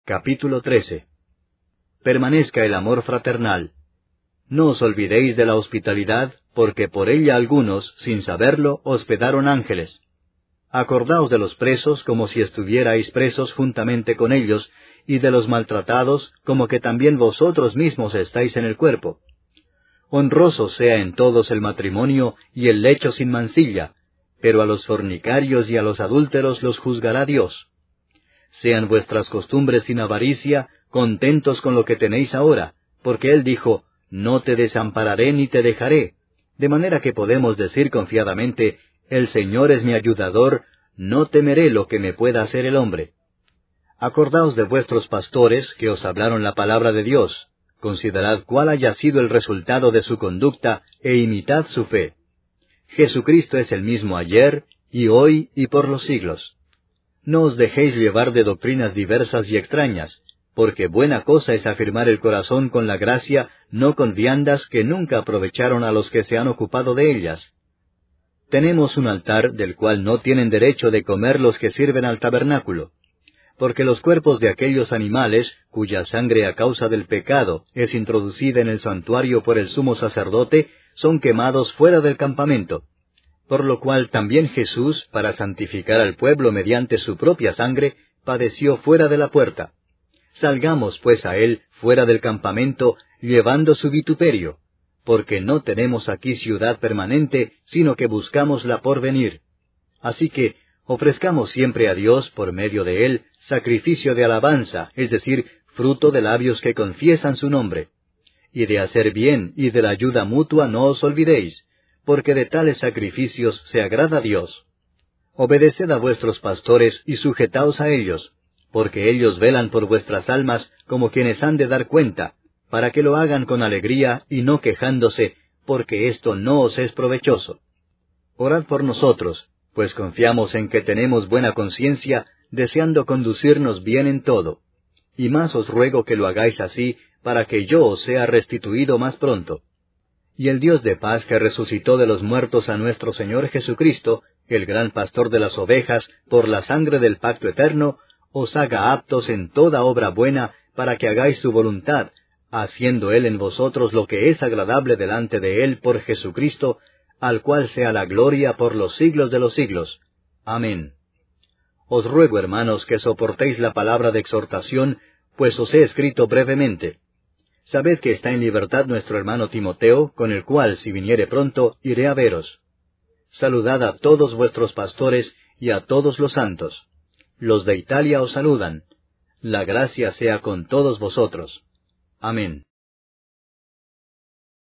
Capítulo 13. Permanezca el amor fraternal. No os olvidéis de la hospitalidad, porque por ella algunos, sin saberlo, hospedaron ángeles. Acordaos de los presos como si estuvierais presos juntamente con ellos, y de los maltratados como que también vosotros mismos estáis en el cuerpo. Honroso sea en todos el matrimonio y el lecho sin mancilla, pero a los fornicarios y a los adúlteros los juzgará Dios. Sean vuestras costumbres sin avaricia, contentos con lo que tenéis ahora, porque Él dijo, no te desampararé ni te dejaré, de manera que podemos decir confiadamente, el Señor es mi ayudador, no temeré lo que me pueda hacer el hombre. Acordaos de vuestros pastores que os hablaron la palabra de Dios, considerad cuál haya sido el resultado de su conducta, e imitad su fe. Jesucristo es el mismo ayer, y hoy, y por los siglos. No os dejéis llevar de doctrinas diversas y extrañas, porque buena cosa es afirmar el corazón con la gracia, no con viandas que nunca aprovecharon a los que se han ocupado de ellas. Tenemos un altar del cual no tienen derecho de comer los que sirven al tabernáculo, porque los cuerpos de aquellos animales, cuya sangre a causa del pecado es introducida en el santuario por el sumo sacerdote, son quemados fuera del campamento. Por lo cual también Jesús, para santificar al pueblo mediante su propia sangre, padeció fuera de la puerta. Salgamos pues a él fuera del campamento, llevando su vituperio, porque no tenemos aquí ciudad permanente, sino que buscamos la por venir. Así que ofrezcamos siempre a Dios, por medio de él, sacrificio de alabanza, es decir, fruto de labios que confiesan su nombre. Y de hacer bien y de la ayuda mutua no os olvidéis, porque de tales sacrificios se agrada a Dios. Obedeced a vuestros pastores y sujetaos a ellos, porque ellos velan por vuestras almas como quienes han de dar cuenta, para que lo hagan con alegría y no quejándose, porque esto no os es provechoso. Orad por nosotros, pues confiamos en que tenemos buena conciencia, deseando conducirnos bien en todo. Y más os ruego que lo hagáis así, para que yo os sea restituido más pronto. Y el Dios de paz que resucitó de los muertos a nuestro Señor Jesucristo, el gran pastor de las ovejas, por la sangre del pacto eterno, os haga aptos en toda obra buena, para que hagáis su voluntad, haciendo Él en vosotros lo que es agradable delante de Él por Jesucristo, al cual sea la gloria por los siglos de los siglos. Amén. Os ruego, hermanos, que soportéis la palabra de exhortación, pues os he escrito brevemente. Sabed que está en libertad nuestro hermano Timoteo, con el cual, si viniere pronto, iré a veros. Saludad a todos vuestros pastores y a todos los santos. Los de Italia os saludan. La gracia sea con todos vosotros. Amén.